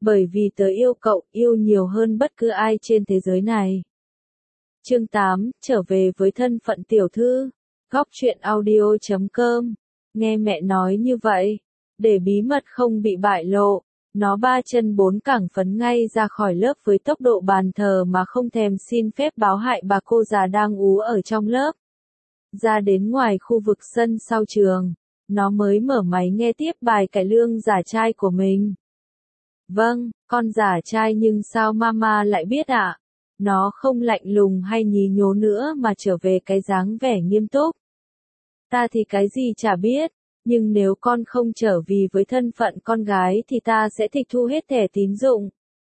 Bởi vì tớ yêu cậu, yêu nhiều hơn bất cứ ai trên thế giới này. Chương 8, trở về với thân phận tiểu thư. Góc truyện audio.com. Nghe mẹ nói như vậy, để bí mật không bị bại lộ, nó ba chân bốn cẳng phấn ngay ra khỏi lớp với tốc độ bàn thờ mà không thèm xin phép báo hại bà cô già đang ú ở trong lớp. Ra đến ngoài khu vực sân sau trường, nó mới mở máy nghe tiếp bài cải lương giả trai của mình. Vâng, con giả trai nhưng sao mama lại biết ạ? Nó không lạnh lùng hay nhí nhố nữa mà trở về cái dáng vẻ nghiêm túc. Ta thì cái gì chả biết, nhưng nếu con không trở vì với thân phận con gái thì ta sẽ tịch thu hết thẻ tín dụng.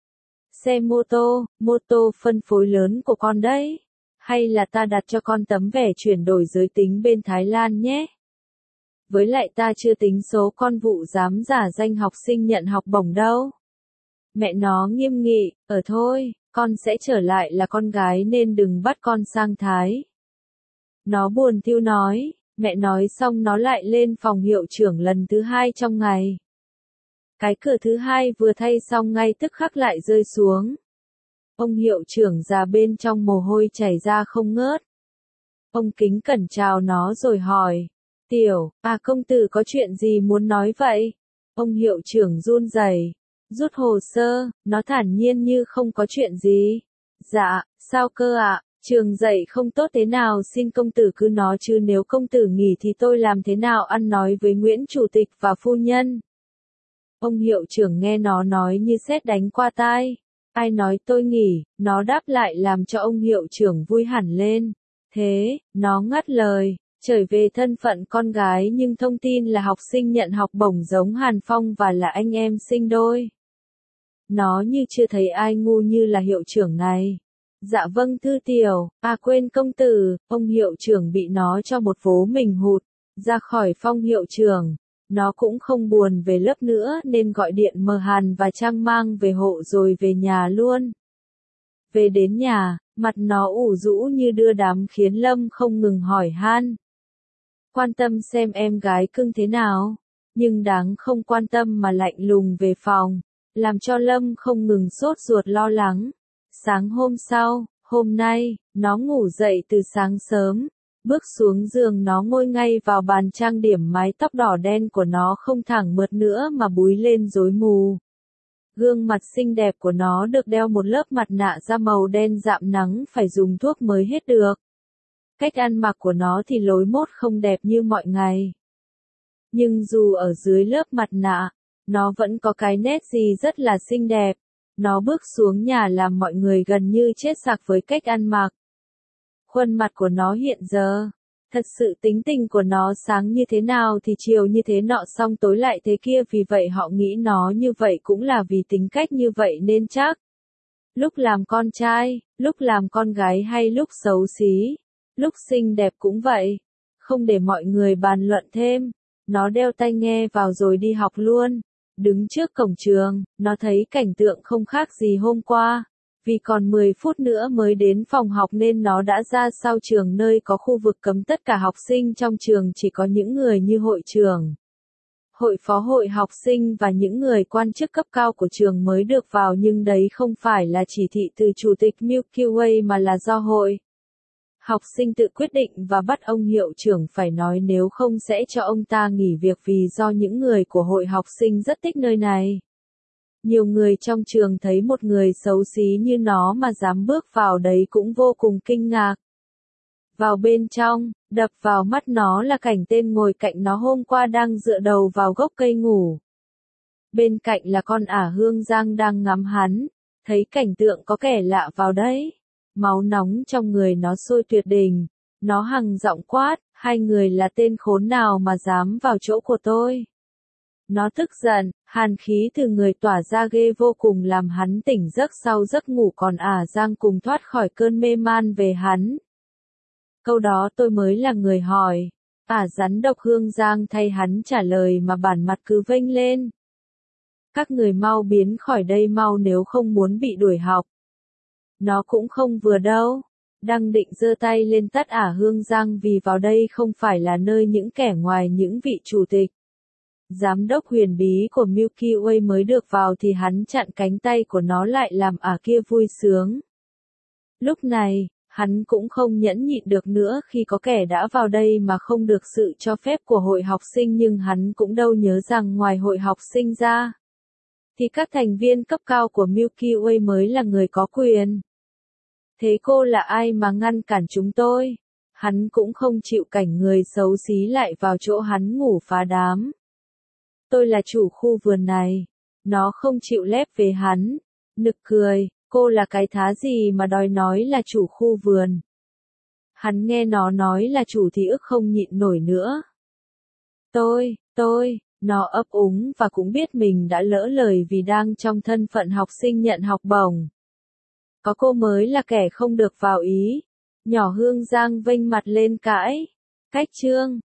Xe mô tô phân phối lớn của con đấy. Hay là ta đặt cho con tấm vẻ chuyển đổi giới tính bên Thái Lan nhé. Với lại ta chưa tính số con vụ dám giả danh học sinh nhận học bổng đâu. Mẹ nó nghiêm nghị, thôi, con sẽ trở lại là con gái nên đừng bắt con sang Thái. Nó buồn thiu nói, mẹ nói xong nó lại lên phòng hiệu trưởng lần thứ 2 trong ngày. Cái cửa thứ 2 vừa thay xong ngay tức khắc lại rơi xuống. Ông hiệu trưởng già bên trong mồ hôi chảy ra không ngớt. Ông kính cẩn chào nó rồi hỏi, tiểu, công tử có chuyện gì muốn nói vậy? Ông hiệu trưởng run rẩy, rút hồ sơ, nó thản nhiên như không có chuyện gì. Dạ, sao cơ ạ? Trường dạy không tốt thế nào xin công tử cứ nói chứ nếu công tử nghỉ thì tôi làm thế nào ăn nói với Nguyễn Chủ tịch và phu nhân. Ông hiệu trưởng nghe nó nói như sét đánh qua tai. Ai nói tôi nghỉ, nó đáp lại làm cho ông hiệu trưởng vui hẳn lên. Thế, nó ngắt lời, trở về thân phận con gái nhưng thông tin là học sinh nhận học bổng giống Hàn Phong và là anh em sinh đôi. Nó như chưa thấy ai ngu như là hiệu trưởng này. Dạ vâng thưa tiểu, quên công tử, ông hiệu trưởng bị nó cho một vố mình hụt, ra khỏi phong hiệu trưởng. Nó cũng không buồn về lớp nữa nên gọi điện mờ Hàn và Trang mang về hộ rồi về nhà luôn. Về đến nhà, mặt nó ủ rũ như đưa đám khiến Lâm không ngừng hỏi han. Quan tâm xem em gái cưng thế nào, nhưng đáng không quan tâm mà lạnh lùng về phòng, làm cho Lâm không ngừng sốt ruột lo lắng. Sáng hôm sau, hôm nay, nó ngủ dậy từ sáng sớm. Bước xuống giường nó ngồi ngay vào bàn trang điểm mái tóc đỏ đen của nó không thẳng mượt nữa mà búi lên rối mù. Gương mặt xinh đẹp của nó được đeo một lớp mặt nạ da màu đen rạm nắng phải dùng thuốc mới hết được. Cách ăn mặc của nó thì lối mốt không đẹp như mọi ngày. Nhưng dù ở dưới lớp mặt nạ, nó vẫn có cái nét gì rất là xinh đẹp. Nó bước xuống nhà làm mọi người gần như chết sặc với cách ăn mặc. Khuôn mặt của nó hiện giờ, thật sự tính tình của nó sáng như thế nào thì chiều như thế nọ xong tối lại thế kia vì vậy họ nghĩ nó như vậy cũng là vì tính cách như vậy nên chắc. Lúc làm con trai, lúc làm con gái hay lúc xấu xí, lúc xinh đẹp cũng vậy. Không để mọi người bàn luận thêm, nó đeo tai nghe vào rồi đi học luôn. Đứng trước cổng trường, nó thấy cảnh tượng không khác gì hôm qua. Vì còn 10 phút nữa mới đến phòng học nên nó đã ra sau trường nơi có khu vực cấm tất cả học sinh trong trường chỉ có những người như hội trưởng, hội phó hội học sinh và những người quan chức cấp cao của trường mới được vào nhưng đấy không phải là chỉ thị từ Chủ tịch Milky Way mà là do hội học sinh tự quyết định và bắt ông hiệu trưởng phải nói nếu không sẽ cho ông ta nghỉ việc vì do những người của hội học sinh rất thích nơi này. Nhiều người trong trường thấy một người xấu xí như nó mà dám bước vào đấy cũng vô cùng kinh ngạc. Vào bên trong, đập vào mắt nó là cảnh tên ngồi cạnh nó hôm qua đang dựa đầu vào gốc cây ngủ. Bên cạnh là con ả Hương Giang đang ngắm hắn, thấy cảnh tượng có kẻ lạ vào đấy. Máu nóng trong người nó sôi tuyệt đỉnh, nó hằng giọng quát, hai người là tên khốn nào mà dám vào chỗ của tôi. Nó tức giận, hàn khí từ người tỏa ra ghê vô cùng làm hắn tỉnh giấc sau giấc ngủ còn ả Giang cùng thoát khỏi cơn mê man về hắn. Câu đó tôi mới là người hỏi, ả rắn độc Hương Giang thay hắn trả lời mà bản mặt cứ vênh lên. Các người mau biến khỏi đây mau nếu không muốn bị đuổi học. Nó cũng không vừa đâu. Đang định giơ tay lên tát ả Hương Giang vì vào đây không phải là nơi những kẻ ngoài những vị chủ tịch. Giám đốc huyền bí của Milky Way mới được vào thì hắn chặn cánh tay của nó lại làm ả kia vui sướng. Lúc này, hắn cũng không nhẫn nhịn được nữa khi có kẻ đã vào đây mà không được sự cho phép của hội học sinh, nhưng hắn cũng đâu nhớ rằng ngoài hội học sinh ra, thì các thành viên cấp cao của Milky Way mới là người có quyền. Thế cô là ai mà ngăn cản chúng tôi? Hắn cũng không chịu cảnh người xấu xí lại vào chỗ hắn ngủ phá đám. Tôi là chủ khu vườn này. Nó không chịu lép về hắn. Nực cười, cô là cái thá gì mà đòi nói là chủ khu vườn. Hắn nghe nó nói là chủ thì ức không nhịn nổi nữa. Nó ấp úng và cũng biết mình đã lỡ lời vì đang trong thân phận học sinh nhận học bổng. Có cô mới là kẻ không được vào ý. Nhỏ Hương Giang vênh mặt lên cãi. Cách chương